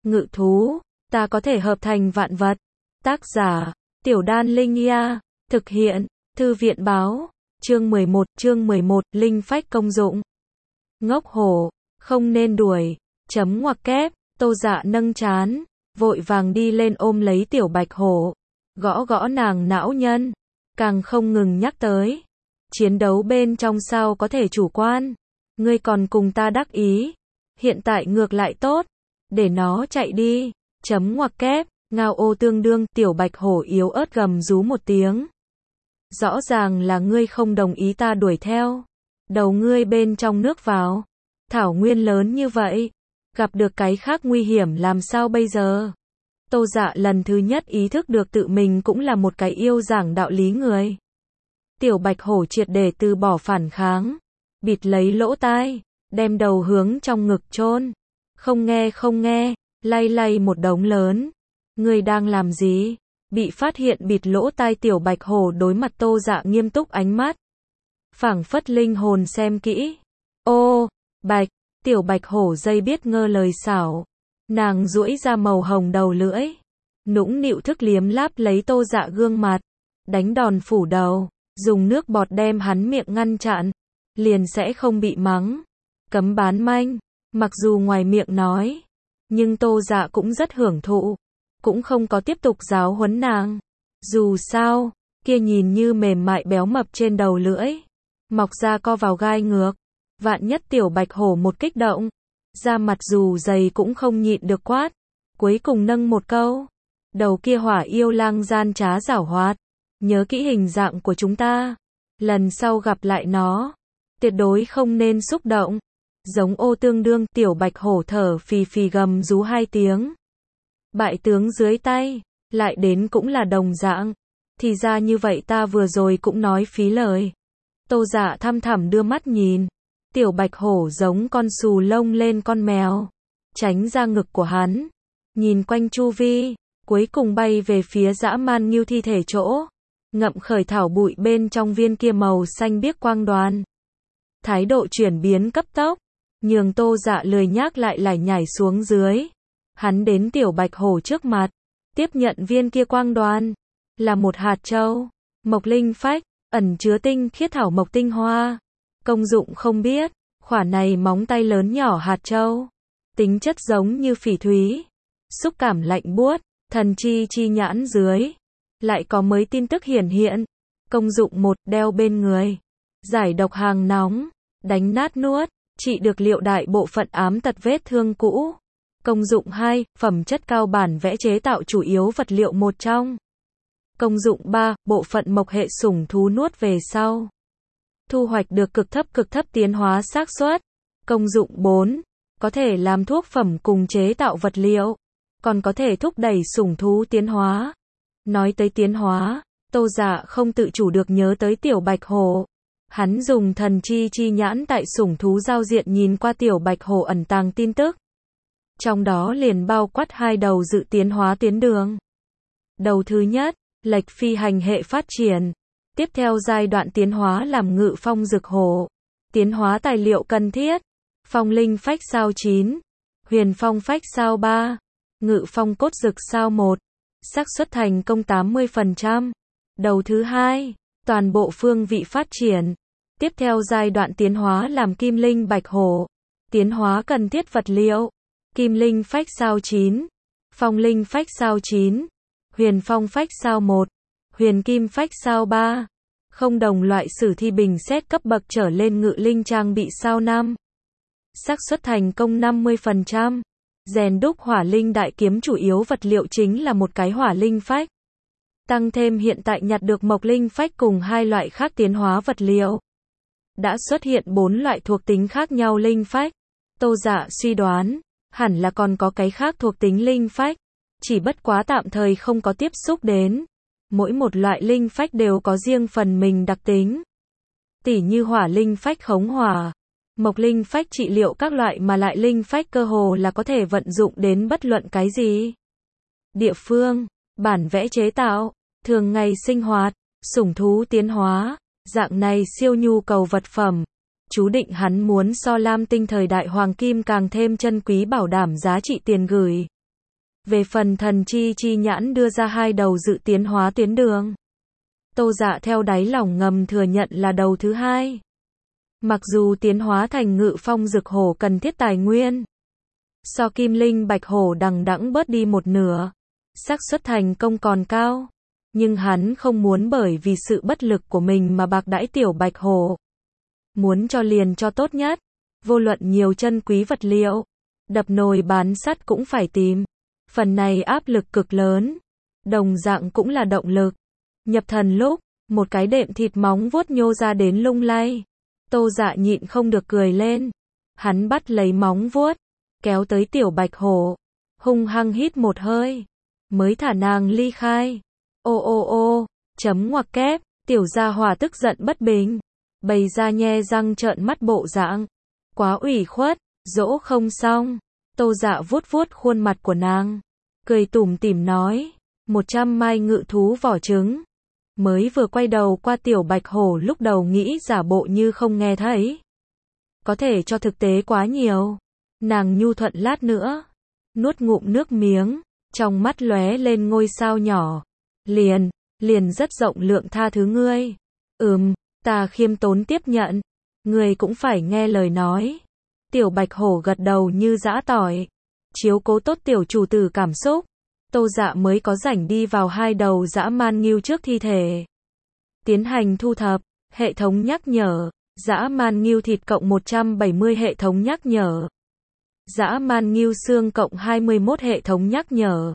ngự thú, ta có thể hợp thành vạn vật. Tác giả, Tiểu Đan Linh Ia, thực hiện, Thư viện báo, chương 11, linh phách công dụng. Ngốc hổ, không nên đuổi, chấm ngoặc kép, Tô Dạ nâng trán, vội vàng đi lên ôm lấy tiểu bạch hổ, gõ gõ nàng não nhân, càng không ngừng nhắc tới. Chiến đấu bên trong sao có thể chủ quan, ngươi còn cùng ta đắc ý, hiện tại ngược lại tốt, để nó chạy đi, chấm ngoặc kép, ngao ô tương đương, tiểu bạch hổ yếu ớt gầm rú một tiếng. Rõ ràng là ngươi không đồng ý ta đuổi theo, đầu ngươi bên trong nước vào, thảo nguyên lớn như vậy, gặp được cái khác nguy hiểm làm sao bây giờ? Tô Dạ lần thứ nhất ý thức được tự mình cũng là một cái yêu giảng đạo lý người. Tiểu bạch hổ triệt để từ bỏ phản kháng, bịt lấy lỗ tai, đem đầu hướng trong ngực chôn, không nghe, lay lay một đống lớn. Ngươi đang làm gì? Bị phát hiện bịt lỗ tai tiểu bạch hổ đối mặt Tô Dạ nghiêm túc ánh mắt, phảng phất linh hồn xem kỹ. Ô, bạch, tiểu bạch hổ dây biết ngơ lời xảo, nàng duỗi ra màu hồng đầu lưỡi, nũng nịu thức liếm láp lấy Tô Dạ gương mặt, đánh đòn phủ đầu, dùng nước bọt đem hắn miệng ngăn chặn, liền sẽ không bị mắng. Cấm bán manh, mặc dù ngoài miệng nói, nhưng Tô Dạ cũng rất hưởng thụ, cũng không có tiếp tục giáo huấn nàng. Dù sao, kia nhìn như mềm mại béo mập trên đầu lưỡi, mọc ra co vào gai ngược, vạn nhất tiểu bạch hổ một kích động, da mặt dù dày cũng không nhịn được quát, cuối cùng nâng một câu, đầu kia hỏa yêu lang gian trá giảo hoạt, nhớ kỹ hình dạng của chúng ta, lần sau gặp lại nó, tuyệt đối không nên xúc động. Giống ô tương đương, tiểu bạch hổ thở phì phì gầm rú hai tiếng. Bại tướng dưới tay, lại đến cũng là đồng dạng. Thì ra như vậy ta vừa rồi cũng nói phí lời. Tô Dạ thăm thẳm đưa mắt nhìn. Tiểu bạch hổ giống con xù lông lên con mèo, tránh ra ngực của hắn, nhìn quanh chu vi, cuối cùng bay về phía dã man ngưu thi thể chỗ, ngậm khởi thảo bụi bên trong viên kia màu xanh biếc quang đoàn. Thái độ chuyển biến cấp tốc, nhường Tô Dạ lười nhác lại lải nhải xuống dưới. Hắn đến tiểu bạch hổ trước mặt, tiếp nhận viên kia quang đoàn, là một hạt châu, mộc linh phách, ẩn chứa tinh khiết thảo mộc tinh hoa. Công dụng không biết, khỏa này móng tay lớn nhỏ hạt châu, tính chất giống như phỉ thúy, xúc cảm lạnh buốt, thần chi nhãn dưới. Lại có mới tin tức hiển hiện. Công dụng 1, đeo bên người, giải độc hàng nóng, đánh nát nuốt, trị được liệu đại bộ phận ám tật vết thương cũ. Công dụng 2, phẩm chất cao bản vẽ chế tạo chủ yếu vật liệu một trong. Công dụng 3, bộ phận mộc hệ sủng thú nuốt về sau, thu hoạch được cực thấp tiến hóa xác suất. Công dụng 4, có thể làm thuốc phẩm cùng chế tạo vật liệu, còn có thể thúc đẩy sủng thú tiến hóa. Nói tới tiến hóa, Tô Dạ không tự chủ được nhớ tới tiểu bạch hổ. Hắn dùng thần chi nhãn tại sủng thú giao diện nhìn qua tiểu bạch hổ ẩn tàng tin tức. Trong đó liền bao quát hai đầu dự tiến hóa tuyến đường. Đầu thứ nhất, lệch phi hành hệ phát triển. Tiếp theo giai đoạn tiến hóa làm ngự phong dực hổ. Tiến hóa tài liệu cần thiết. Phong linh phách sao 9. Huyền phong phách sao 3. Ngự phong cốt dực sao 1. Xác suất thành công 80%. Đầu thứ hai, toàn bộ phương vị phát triển. Tiếp theo giai đoạn tiến hóa làm kim linh bạch hổ. Tiến hóa cần thiết vật liệu. Kim linh phách sao 9. Phong linh phách sao 9. Huyền phong phách sao 1. Huyền kim phách sao 3. Không đồng loại sử thi bình xét cấp bậc trở lên ngự linh trang bị sao 5. Xác suất thành công 50%. Rèn đúc hỏa linh đại kiếm chủ yếu vật liệu chính là một cái hỏa linh phách. Tăng thêm hiện tại nhặt được mộc linh phách cùng hai loại khác tiến hóa vật liệu. Đã xuất hiện 4 loại thuộc tính khác nhau linh phách. Tô Dạ suy đoán, hẳn là còn có cái khác thuộc tính linh phách, chỉ bất quá tạm thời không có tiếp xúc đến. Mỗi một loại linh phách đều có riêng phần mình đặc tính. Tỉ như hỏa linh phách khống hỏa, mộc linh phách trị liệu các loại, mà lại linh phách cơ hồ là có thể vận dụng đến bất luận cái gì. Địa phương, bản vẽ chế tạo, thường ngày sinh hoạt, sủng thú tiến hóa, dạng này siêu nhu cầu vật phẩm, chú định hắn muốn so lam tinh thời đại hoàng kim càng thêm chân quý, bảo đảm giá trị tiền gửi. Về phần thần chi nhãn đưa ra hai đầu dự tiến hóa tuyến đường. Tô Dạ theo đáy lòng ngầm thừa nhận là đầu thứ hai. Mặc dù tiến hóa thành Ngự Phong Dực Hổ cần thiết tài nguyên, so Kim Linh Bạch Hổ đằng đẵng bớt đi một nửa, xác suất thành công còn cao, nhưng hắn không muốn bởi vì sự bất lực của mình mà bạc đãi tiểu Bạch Hổ. Muốn cho liền cho tốt nhất, vô luận nhiều chân quý vật liệu, đập nồi bán sắt cũng phải tìm. Phần này áp lực cực lớn, đồng dạng cũng là động lực. Nhập thần lúc, một cái đệm thịt móng vuốt nhô ra đến lung lay. Tô Dạ nhịn không được cười lên. Hắn bắt lấy móng vuốt, kéo tới tiểu Bạch Hổ, hung hăng hít một hơi, mới thả nàng ly khai. Ô ô ô, chấm ngoặc kép, tiểu gia hỏa tức giận bất bình, bày ra nhe răng trợn mắt bộ dạng. Quá ủy khuất, dỗ không xong. Tô Dạ vuốt vuốt khuôn mặt của nàng, cười tủm tỉm nói, 100 mai ngự thú vỏ trứng. Mới vừa quay đầu qua tiểu Bạch Hổ lúc đầu nghĩ giả bộ như không nghe thấy. Có thể cho thực tế quá nhiều. Nàng nhu thuận lát nữa, nuốt ngụm nước miếng, trong mắt lóe lên ngôi sao nhỏ. Liền rất rộng lượng tha thứ ngươi. Ta khiêm tốn tiếp nhận. Ngươi cũng phải nghe lời nói. Tiểu Bạch Hổ gật đầu như giã tỏi. Chiếu cố tốt tiểu chủ tử cảm xúc. Tô Dạ mới có rảnh đi vào hai đầu dã man ngưu trước thi thể. Tiến hành thu thập, hệ thống nhắc nhở, dã man ngưu thịt cộng 170 hệ thống nhắc nhở. Dã man ngưu xương cộng 21 hệ thống nhắc nhở.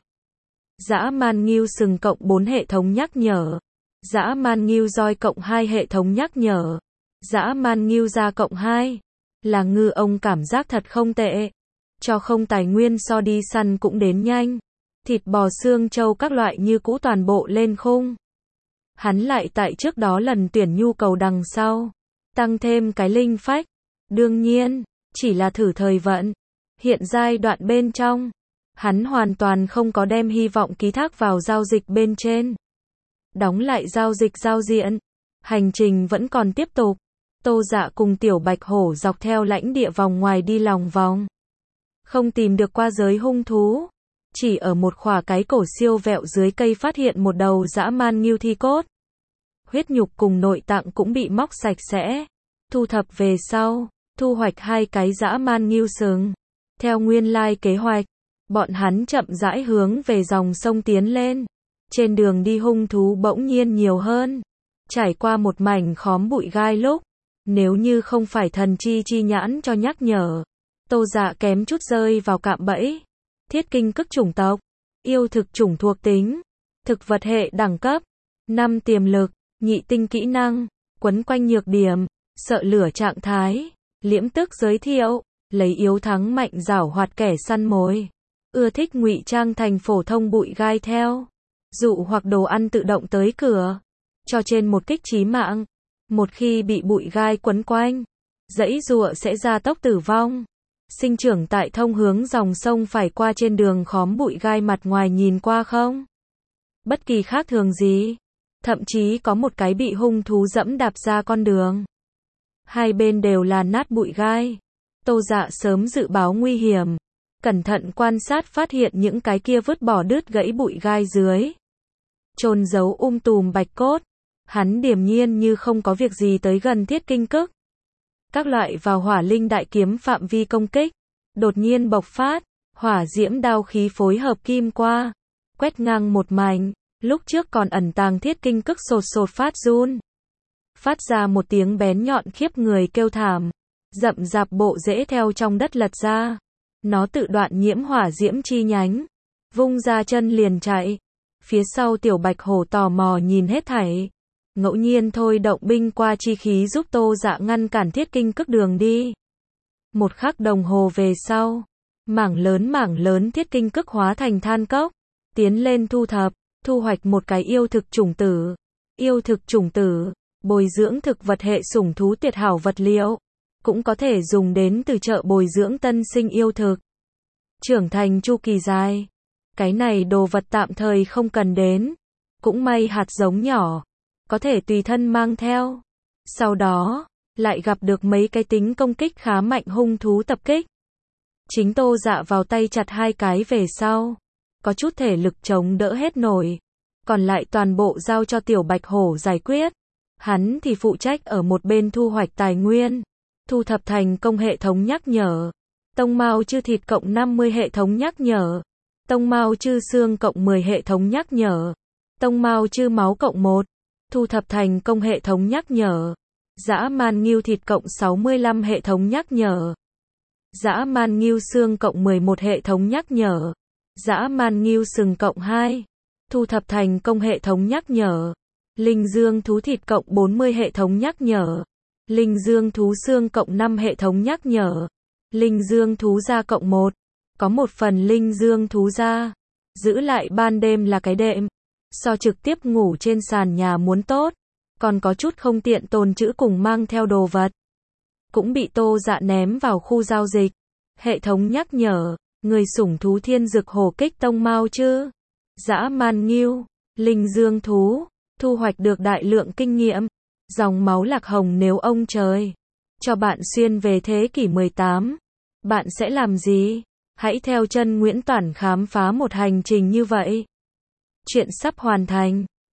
Dã man ngưu sừng cộng 4 hệ thống nhắc nhở. Dã man ngưu roi cộng 2 hệ thống nhắc nhở. Dã man ngưu da cộng 2. Là ngư ông cảm giác thật không tệ. Cho không tài nguyên so đi săn cũng đến nhanh. Thịt bò xương trâu các loại như cũ toàn bộ lên khung. Hắn lại tại trước đó lần tuyển nhu cầu đằng sau. Tăng thêm cái linh phách. Đương nhiên, chỉ là thử thời vận. Hiện giai đoạn bên trong, hắn hoàn toàn không có đem hy vọng ký thác vào giao dịch bên trên. Đóng lại giao dịch giao diện. Hành trình vẫn còn tiếp tục. Tô Dạ cùng tiểu Bạch Hổ dọc theo lãnh địa vòng ngoài đi lòng vòng. Không tìm được qua giới hung thú. Chỉ ở một khỏa cái cổ siêu vẹo dưới cây phát hiện một đầu dã man ngưu thi cốt. Huyết nhục cùng nội tạng cũng bị móc sạch sẽ. Thu thập về sau, thu hoạch hai cái dã man ngưu sừng. Theo nguyên lai kế hoạch, bọn hắn chậm rãi hướng về dòng sông tiến lên. Trên đường đi hung thú bỗng nhiên nhiều hơn. Trải qua một mảnh khóm bụi gai lúc, nếu như không phải thần chi nhãn cho nhắc nhở, Tô Dạ kém chút rơi vào cạm bẫy. Thiết kinh cức chủng tộc, yêu thực chủng thuộc tính, thực vật hệ đẳng cấp, 5 tiềm lực, nhị tinh kỹ năng, quấn quanh nhược điểm, sợ lửa trạng thái, liễm tức giới thiệu, lấy yếu thắng mạnh giảo hoạt kẻ săn mồi, ưa thích ngụy trang thành phổ thông bụi gai theo, dụ hoặc đồ ăn tự động tới cửa, cho trên một kích chí mạng, một khi bị bụi gai quấn quanh, giãy giụa sẽ ra tốc tử vong. Sinh trưởng tại thông hướng dòng sông phải qua trên đường khóm bụi gai mặt ngoài nhìn qua không? Bất kỳ khác thường gì. Thậm chí có một cái bị hung thú dẫm đạp ra con đường. Hai bên đều là nát bụi gai. Tô Dạ sớm dự báo nguy hiểm. Cẩn thận quan sát phát hiện những cái kia vứt bỏ đứt gãy bụi gai dưới. Chôn giấu tùm bạch cốt. Hắn điềm nhiên như không có việc gì tới gần thiết kinh cức. Các loại vào hỏa linh đại kiếm phạm vi công kích, đột nhiên bộc phát, hỏa diễm đao khí phối hợp kim qua, quét ngang một mảnh, lúc trước còn ẩn tàng thiết kinh cức sột sột phát run. Phát ra một tiếng bén nhọn khiếp người kêu thảm, rậm rạp bộ rễ theo trong đất lật ra. Nó tự đoạn nhiễm hỏa diễm chi nhánh, vung ra chân liền chạy. Phía sau tiểu Bạch Hổ tò mò nhìn hết thảy. Ngẫu nhiên thôi động binh qua chi khí giúp Tô Dạ ngăn cản thiết kinh cức đường đi. Một khắc đồng hồ về sau, mảng lớn thiết kinh cức hóa thành than cốc, tiến lên thu hoạch một cái yêu thực chủng tử. Yêu thực chủng tử, bồi dưỡng thực vật hệ sủng thú tuyệt hảo vật liệu, cũng có thể dùng đến từ chợ bồi dưỡng tân sinh yêu thực. Trưởng thành chu kỳ dài, cái này đồ vật tạm thời không cần đến, cũng may hạt giống nhỏ, có thể tùy thân mang theo. Sau đó, lại gặp được mấy cái tính công kích khá mạnh hung thú tập kích. Chính Tô Dạ vào tay chặt hai cái về sau, có chút thể lực chống đỡ hết nổi. Còn lại toàn bộ giao cho Tiểu Bạch Hổ giải quyết. Hắn thì phụ trách ở một bên thu hoạch tài nguyên, thu thập thành công hệ thống nhắc nhở. Tông mao chư thịt cộng 50 hệ thống nhắc nhở. Tông mao chư xương cộng 10 hệ thống nhắc nhở. Tông mao chư máu cộng 1. Thu thập thành công hệ thống nhắc nhở. Dã man ngưu thịt cộng 65 hệ thống nhắc nhở. Dã man ngưu xương cộng 11 hệ thống nhắc nhở. Dã man ngưu sừng cộng 2. Thu thập thành công hệ thống nhắc nhở. Linh dương thú thịt cộng 40 hệ thống nhắc nhở. Linh dương thú xương cộng 5 hệ thống nhắc nhở. Linh dương thú da cộng 1. Có một phần linh dương thú da. Giữ lại ban đêm là cái đệm. So trực tiếp ngủ trên sàn nhà muốn tốt. Còn có chút không tiện tồn trữ cùng mang theo đồ vật. Cũng bị Tô Dạ ném vào khu giao dịch. Hệ thống nhắc nhở. Người sủng thú thiên dực hổ kích tông mao chứ. Dã man ngưu. Linh dương thú. Thu hoạch được đại lượng kinh nghiệm. Dòng máu lạc hồng nếu ông trời cho bạn xuyên về thế kỷ 18. Bạn sẽ làm gì? Hãy theo chân Nguyễn Toản khám phá một hành trình như vậy. Chuyện sắp hoàn thành.